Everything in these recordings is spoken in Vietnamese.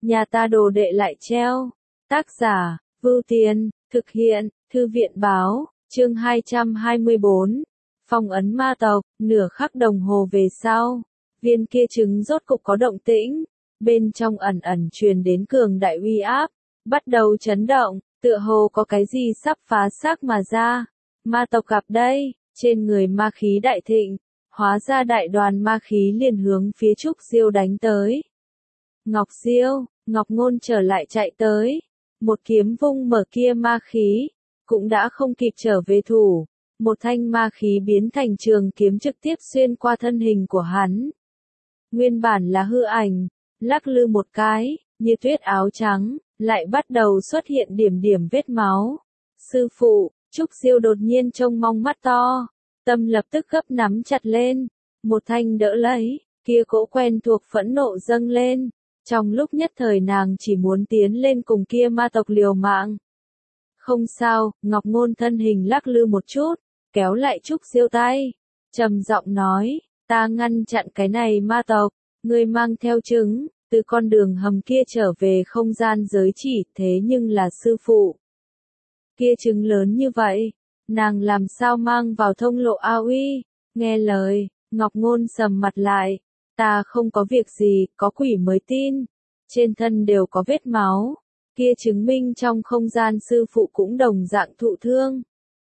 nhà ta đồ đệ lại treo. Tác giả, Vưu Tiên, thực hiện, Thư viện báo, chương 224. Phong ấn ma tộc, nửa khắc đồng hồ về sau, viên kia trứng rốt cục có động tĩnh, bên trong ẩn ẩn truyền đến cường đại uy áp, bắt đầu chấn động, tựa hồ có cái gì sắp phá xác mà ra. Ma tộc gặp đây, trên người ma khí đại thịnh, hóa ra đại đoàn ma khí liền hướng phía Trúc Diêu đánh tới. Ngọc Diêu, Ngọc Ngôn trở lại chạy tới, một kiếm vung mở kia ma khí, cũng đã không kịp trở về thủ, một thanh ma khí biến thành trường kiếm trực tiếp xuyên qua thân hình của hắn. Nguyên bản là hư ảnh, lắc lư một cái, như tuyết áo trắng, lại bắt đầu xuất hiện điểm điểm vết máu. Sư phụ, Trúc Diêu đột nhiên trông mong mắt to, tâm lập tức gấp nắm chặt lên, một thanh đỡ lấy, kia cỗ quen thuộc phẫn nộ dâng lên, trong lúc nhất thời nàng chỉ muốn tiến lên cùng kia ma tộc liều mạng. Không sao, Ngọc Ngôn thân hình lắc lư một chút, kéo lại Trúc Diêu tay, trầm giọng nói, ta ngăn chặn cái này ma tộc, ngươi mang theo trứng, từ con đường hầm kia trở về không gian giới chỉ, thế nhưng là sư phụ. Kia trứng lớn như vậy, nàng làm sao mang vào thông lộ A Uy, nghe lời, Ngọc Ngôn sầm mặt lại, ta không có việc gì, có quỷ mới tin, trên thân đều có vết máu, kia chứng minh trong không gian sư phụ cũng đồng dạng thụ thương.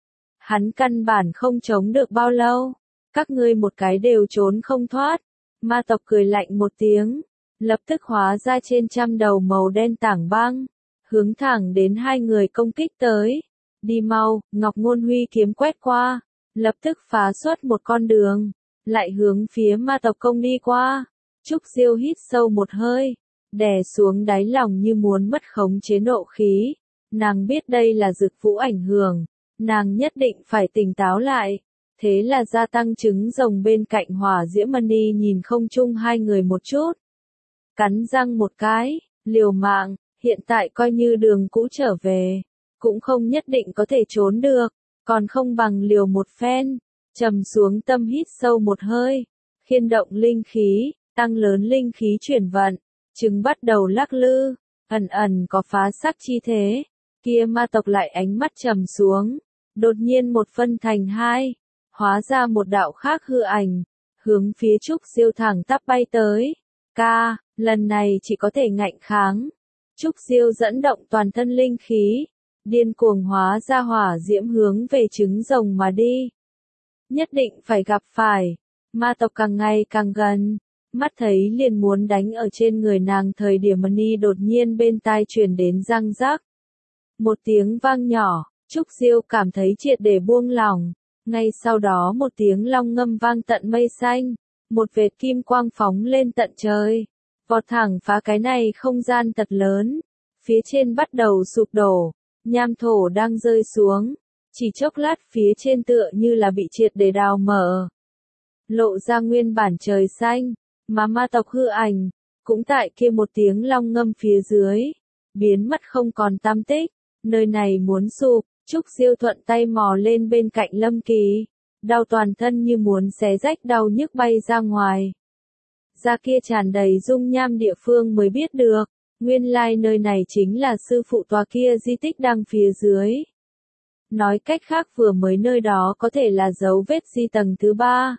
Hắn căn bản không chống được bao lâu, các ngươi một cái đều trốn không thoát. Ma tộc cười lạnh một tiếng, lập tức hóa ra trên trăm đầu màu đen tảng băng, hướng thẳng đến hai người công kích tới. Đi mau, Ngọc Ngôn huy kiếm quét qua, lập tức phá xuất một con đường, lại hướng phía ma tộc công đi qua. Trúc Diêu hít sâu một hơi, đè xuống đáy lòng như muốn mất khống chế nộ khí. Nàng biết đây là dược vũ ảnh hưởng, nàng nhất định phải tỉnh táo lại. Thế là gia tăng trứng rồng bên cạnh Hỏa Diễm Mani nhìn không chung hai người một chút. Cắn răng một cái, liều mạng, hiện tại coi như đường cũ trở về, cũng không nhất định có thể trốn được, còn không bằng liều một phen. Trầm xuống tâm hít sâu một hơi, khiên động linh khí, tăng lớn linh khí chuyển vận, trứng bắt đầu lắc lư, ẩn ẩn có phá xác chi thế. Kia ma tộc lại ánh mắt trầm xuống, đột nhiên một phân thành hai, hóa ra một đạo khác hư ảnh, hướng phía Trúc Diêu thẳng tắp bay tới. Ca, lần này chỉ có thể ngạnh kháng. Trúc Diêu dẫn động toàn thân linh khí, điên cuồng hóa ra hỏa diễm hướng về trứng rồng mà đi. Nhất định phải gặp phải, ma tộc càng ngày càng gần, mắt thấy liền muốn đánh ở trên người nàng thời điểm Mani đột nhiên bên tai truyền đến răng rắc. Một tiếng vang nhỏ, Trúc Diêu cảm thấy triệt để buông lỏng, ngay sau đó một tiếng long ngâm vang tận mây xanh, một vệt kim quang phóng lên tận trời, vọt thẳng phá cái này không gian thật lớn, phía trên bắt đầu sụp đổ, nham thổ đang rơi xuống, chỉ chốc lát phía trên tựa như là bị triệt để đào mở, lộ ra nguyên bản trời xanh, mà ma tộc hư ảnh, cũng tại kia một tiếng long ngâm phía dưới, biến mất không còn tăm tích, nơi này muốn sụp. Trúc Diêu thuận tay mò lên bên cạnh Lâm Kỳ, đau toàn thân như muốn xé rách đau nhức bay ra ngoài. Ra kia tràn đầy dung nham địa phương mới biết được, nguyên lai nơi này chính là sư phụ tòa kia di tích đang phía dưới. Nói cách khác vừa mới nơi đó có thể là dấu vết di tầng thứ 3.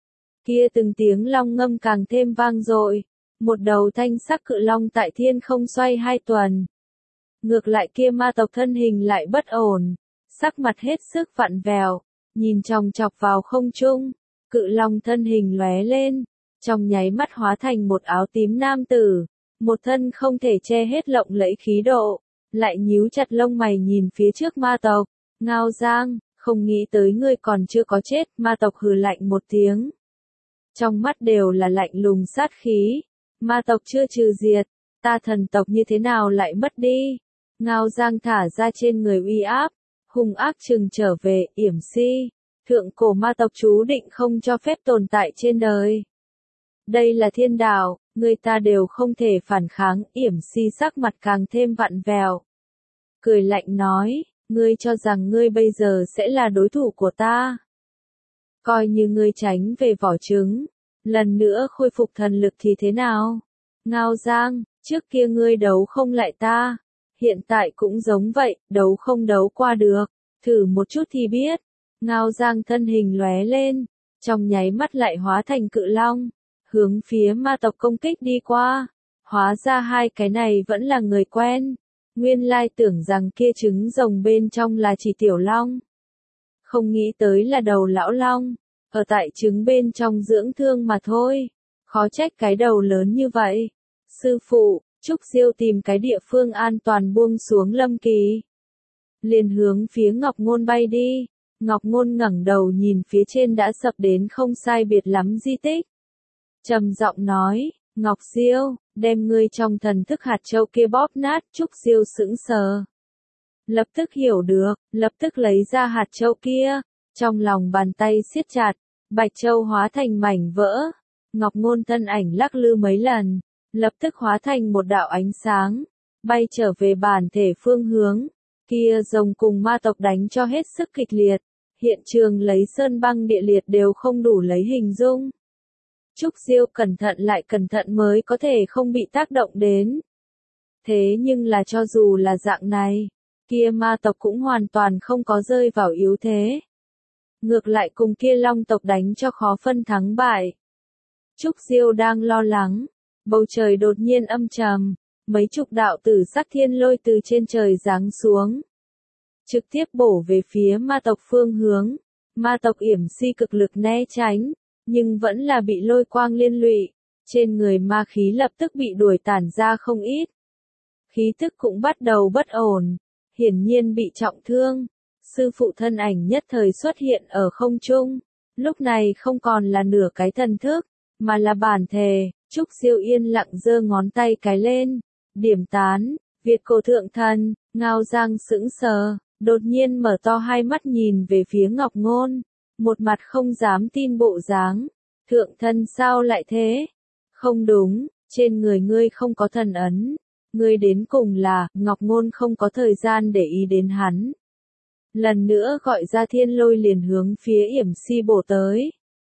Kia từng tiếng long ngâm càng thêm vang dội, một đầu thanh sắc cự long tại thiên không xoay 2 tuần. Ngược lại kia ma tộc thân hình lại bất ổn, sắc mặt hết sức vặn vẹo, nhìn chòng chọc vào không trung, cự long thân hình lóe lên, trong nháy mắt hóa thành một áo tím nam tử, một thân không thể che hết lộng lẫy khí độ, lại nhíu chặt lông mày nhìn phía trước ma tộc. Ngao Giang, không nghĩ tới ngươi còn chưa có chết. Ma tộc hừ lạnh một tiếng, trong mắt đều là lạnh lùng sát khí. Ma tộc chưa trừ diệt, ta thần tộc như thế nào lại mất đi? Ngao Giang thả ra trên người uy áp, hung ác trừng trở về. Yểm Si, thượng cổ ma tộc chú định không cho phép tồn tại trên đời. Đây là thiên đạo, người ta đều không thể phản kháng. Yểm Si sắc mặt càng thêm vặn vẹo, cười lạnh nói, ngươi cho rằng ngươi bây giờ sẽ là đối thủ của ta? Coi như ngươi tránh về vỏ trứng, lần nữa khôi phục thần lực thì thế nào? Ngao Giang, Trước kia ngươi đấu không lại ta, hiện tại cũng giống vậy, đấu không đấu qua được, thử một chút thì biết. Ngao Giang thân hình lóe lên, trong nháy mắt lại hóa thành cự long, hướng phía ma tộc công kích đi qua. Hóa ra hai cái này vẫn là người quen. Nguyên lai tưởng rằng kia trứng rồng bên trong là chỉ tiểu long. Không nghĩ tới là đầu lão long, ở tại trứng bên trong dưỡng thương mà thôi. Khó trách cái đầu lớn như vậy. Sư phụ, Trúc Diêu tìm cái địa phương an toàn buông xuống Lâm Kỳ. Liền hướng phía Ngọc Ngôn bay đi. Ngọc Ngôn ngẩng đầu nhìn phía trên đã sập đến không sai biệt lắm di tích. Trầm giọng nói, Ngọc Diêu, đem ngươi trong thần thức hạt châu kia bóp nát. Trúc Diêu sững sờ. Lập tức hiểu được, lập tức lấy ra hạt châu kia, trong lòng bàn tay siết chặt, bạch châu hóa thành mảnh vỡ. Ngọc Ngôn thân ảnh lắc lư mấy lần, lập tức hóa thành một đạo ánh sáng, bay trở về bản thể phương hướng. Kia rồng cùng ma tộc đánh cho hết sức kịch liệt, hiện trường lấy sơn băng địa liệt đều không đủ lấy hình dung. Trúc Diêu cẩn thận lại cẩn thận mới có thể không bị tác động đến. Thế nhưng là cho dù là dạng này, kia ma tộc cũng hoàn toàn không có rơi vào yếu thế. Ngược lại cùng kia long tộc đánh cho khó phân thắng bại. Trúc Diêu đang lo lắng, bầu trời đột nhiên âm trầm, mấy chục đạo tử sắc thiên lôi từ trên trời giáng xuống. Trực tiếp bổ về phía ma tộc phương hướng. Ma tộc yểm si cực lực né tránh, nhưng vẫn là bị lôi quang liên lụy. Trên người ma khí lập tức bị đuổi tản ra không ít. Khí tức cũng bắt đầu bất ổn, hiển nhiên bị trọng thương. Sư phụ thân ảnh nhất thời xuất hiện ở không trung. Lúc này không còn là nửa cái thần thức, mà là bản thể. Trúc Diêu yên lặng giơ ngón tay cái lên, điểm tán, Việt cổ thượng thần. Ngao Giang sững sờ, đột nhiên mở to hai mắt nhìn về phía Ngọc Ngôn, một mặt không dám tin bộ dáng. Thượng thần sao lại thế? Không đúng, trên người ngươi không có thần ấn. Ngươi đến cùng là, Ngọc Ngôn không có thời gian để ý đến hắn. Lần nữa gọi ra thiên lôi liền hướng phía yểm si bổ tới.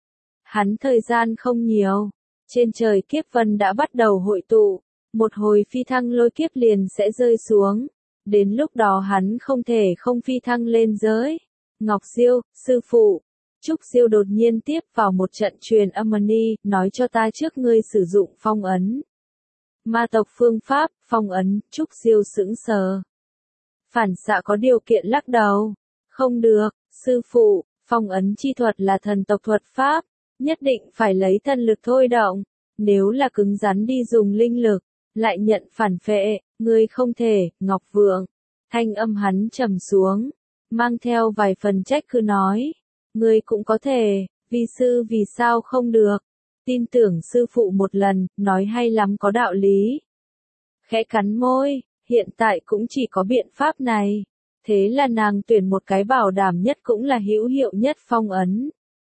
Hắn thời gian không nhiều, trên trời kiếp vân đã bắt đầu hội tụ, một hồi phi thăng lôi kiếp liền sẽ rơi xuống. Đến lúc đó hắn không thể không phi thăng lên giới. Ngọc Diêu, sư phụ. Trúc Diêu đột nhiên tiếp vào một trận truyền âm ni, nói cho ta trước ngươi sử dụng phong ấn. Ma tộc phương pháp, phong ấn. Trúc Diêu sững sờ. Phản xạ có điều kiện lắc đầu. Không được, sư phụ, phong ấn chi thuật là thần tộc thuật pháp, nhất định phải lấy thần lực thôi động. Nếu là cứng rắn đi dùng linh lực, lại nhận phản phệ, ngươi không thể. Ngọc Vượng. Thanh âm hắn trầm xuống, mang theo vài phần trách cứ nói. Ngươi cũng có thể, vi sư vì sao không được? Tin tưởng sư phụ một lần, nói hay lắm có đạo lý. Khẽ cắn môi, hiện tại cũng chỉ có biện pháp này. Thế là nàng tuyển một cái bảo đảm nhất cũng là hữu hiệu nhất phong ấn.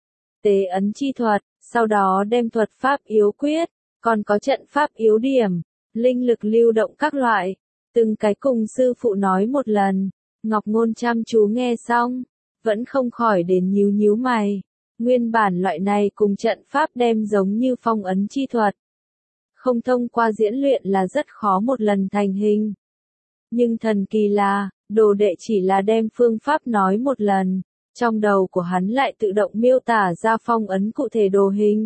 Tế ấn chi thuật, sau đó đem thuật pháp yếu quyết, còn có trận pháp yếu điểm, linh lực lưu động các loại. Từng cái cùng sư phụ nói một lần, Ngọc Ngôn chăm chú nghe xong, vẫn không khỏi đến nhíu nhíu mày. Nguyên bản loại này cùng trận pháp đem giống như phong ấn chi thuật. Không thông qua diễn luyện là rất khó một lần thành hình. Nhưng thần kỳ là, đồ đệ chỉ là đem phương pháp nói một lần, trong đầu của hắn lại tự động miêu tả ra phong ấn cụ thể đồ hình.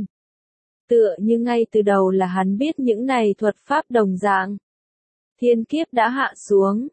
Tựa như ngay từ đầu là hắn biết những này thuật pháp đồng dạng. Thiên kiếp đã hạ xuống,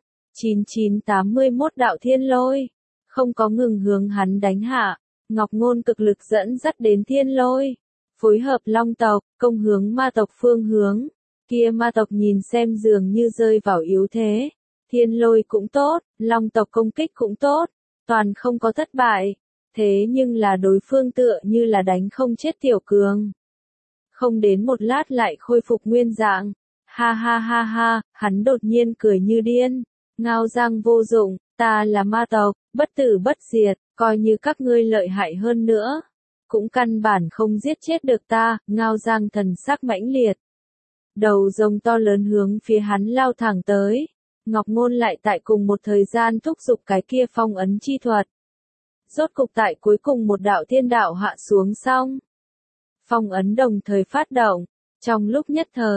9981 đạo thiên lôi, không có ngừng hướng hắn đánh hạ. Ngọc Ngôn cực lực dẫn dắt đến thiên lôi, phối hợp long tộc, công hướng ma tộc phương hướng. Kia ma tộc nhìn xem dường như rơi vào yếu thế. Thiên lôi cũng tốt, long tộc công kích cũng tốt, toàn không có thất bại. Thế nhưng là đối phương tựa như là đánh không chết tiểu cường. Không đến một lát lại khôi phục nguyên dạng. Ha ha ha ha, hắn đột nhiên cười như điên. Ngao Giang vô dụng, ta là ma tộc, bất tử bất diệt, coi như các ngươi lợi hại hơn nữa. Cũng căn bản không giết chết được ta. Ngao Giang thần sắc mãnh liệt. Đầu rồng to lớn hướng phía hắn lao thẳng tới. Ngọc Ngôn lại tại cùng một thời gian thúc giục cái kia phong ấn chi thuật. Rốt cục tại cuối cùng một đạo thiên đạo hạ xuống xong. Phong ấn đồng thời phát động. Trong lúc nhất thời,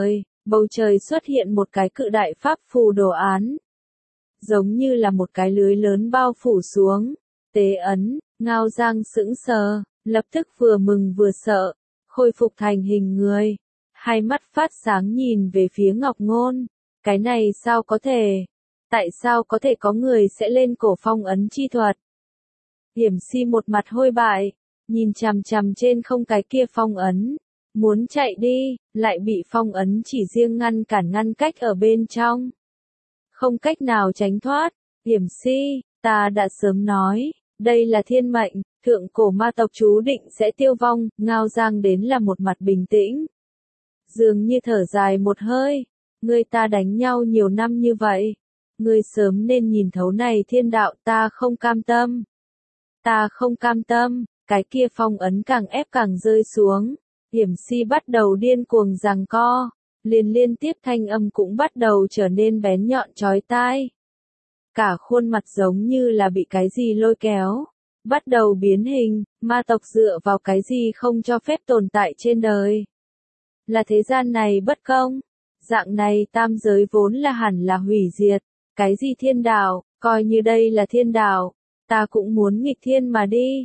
bầu trời xuất hiện một cái cự đại pháp phù đồ án. Giống như là một cái lưới lớn bao phủ xuống. Tế ấn, Ngao Giang sững sờ, lập tức vừa mừng vừa sợ, khôi phục thành hình người. Hai mắt phát sáng nhìn về phía Ngọc Ngôn. Cái này sao có thể? Tại sao có thể có người sẽ lên cổ phong ấn chi thuật? Hiểm Si một mặt hôi bại, nhìn chằm chằm trên không cái kia phong ấn. Muốn chạy đi, lại bị phong ấn chỉ riêng ngăn cách ở bên trong. Không cách nào tránh thoát. Hiểm Si, ta đã sớm nói, đây là thiên mệnh, thượng cổ ma tộc chú định sẽ tiêu vong. Ngao Giang đến là một mặt bình tĩnh. Dường như thở dài một hơi. Ngươi ta đánh nhau nhiều năm như vậy. Ngươi sớm nên nhìn thấu này thiên đạo, ta không cam tâm. Ta không cam tâm. Cái kia phong ấn càng ép càng rơi xuống. Hiểm Si bắt đầu điên cuồng giằng co. Liên tiếp thanh âm cũng bắt đầu trở nên bén nhọn chói tai. Cả khuôn mặt giống như là bị cái gì lôi kéo. Bắt đầu biến hình. Ma tộc dựa vào cái gì không cho phép tồn tại trên đời. Là thế gian này bất công. Dạng này tam giới vốn là hẳn là hủy diệt. Cái gì thiên đạo, coi như đây là thiên đạo. Ta cũng muốn nghịch thiên mà đi.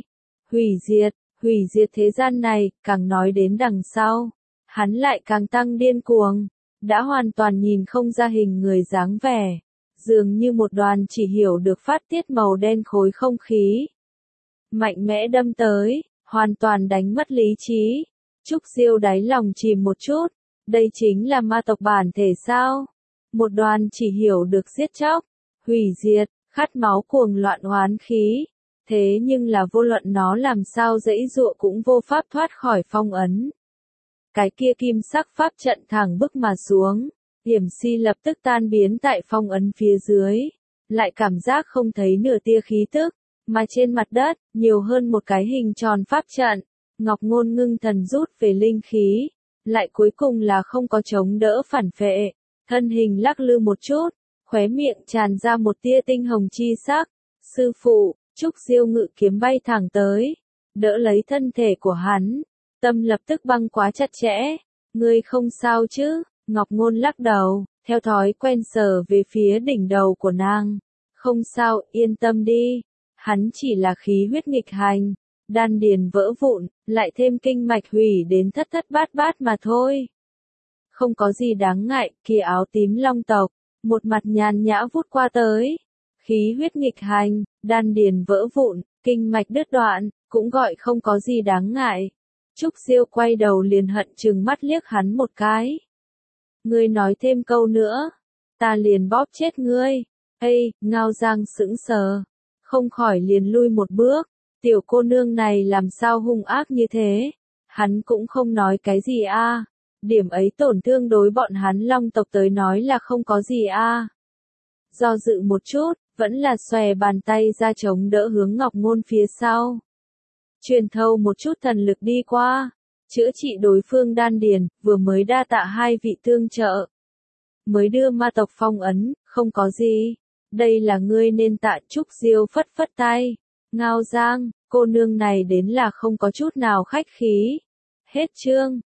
Hủy diệt thế gian này, càng nói đến đằng sau. Hắn lại càng tăng điên cuồng. Đã hoàn toàn nhìn không ra hình người dáng vẻ. Dường như một đoàn chỉ hiểu được phát tiết màu đen khối không khí. Mạnh mẽ đâm tới, hoàn toàn đánh mất lý trí. Trúc Diêu đáy lòng chìm một chút. Đây chính là ma tộc bản thể sao? Một đoàn chỉ hiểu được giết chóc, hủy diệt, khát máu cuồng loạn oán khí. Thế nhưng là vô luận nó làm sao giãy giụa cũng vô pháp thoát khỏi phong ấn. Cái kia kim sắc pháp trận thẳng bức mà xuống. Hiểm Si lập tức tan biến tại phong ấn phía dưới. Lại cảm giác không thấy nửa tia khí tức. Mà trên mặt đất, nhiều hơn một cái hình tròn pháp trận. Ngọc Ngôn ngưng thần rút về linh khí. Lại cuối cùng là không có chống đỡ phản phệ. Thân hình lắc lư một chút. Khóe miệng tràn ra một tia tinh hồng chi sắc. Sư phụ, Trúc Diêu ngự kiếm bay thẳng tới. Đỡ lấy thân thể của hắn. Tâm lập tức băng quá chặt chẽ. Ngươi không sao chứ? Ngọc Ngôn lắc đầu, theo thói quen sờ về phía đỉnh đầu của nàng. Không sao, yên tâm đi. Hắn chỉ là khí huyết nghịch hành. Đan điền vỡ vụn, lại thêm kinh mạch hủy đến thất thất bát bát mà thôi. Không có gì đáng ngại, kia áo tím long tộc. Một mặt nhàn nhã vút qua tới. Khí huyết nghịch hành, đan điền vỡ vụn, kinh mạch đứt đoạn, cũng gọi không có gì đáng ngại. Trúc Diêu quay đầu liền hận chừng mắt liếc hắn một cái. Ngươi nói thêm câu nữa, ta liền bóp chết ngươi. Ê, Ngao Giang sững sờ, không khỏi liền lui một bước. Tiểu cô nương này làm sao hung ác như thế? Hắn cũng không nói cái gì a. Điểm ấy tổn thương đối bọn hắn long tộc tới nói là không có gì a. Do dự một chút, vẫn là xòe bàn tay ra chống đỡ hướng Ngọc Ngôn phía sau. Truyền thâu một chút thần lực đi qua. Chữa trị đối phương đan điền, vừa mới đa tạ hai vị tương trợ. Mới đưa ma tộc phong ấn, không có gì. Đây là ngươi nên tạ. Trúc Diêu phất phất tay. Ngao Giang, cô nương này đến là không có chút nào khách khí. Hết chương.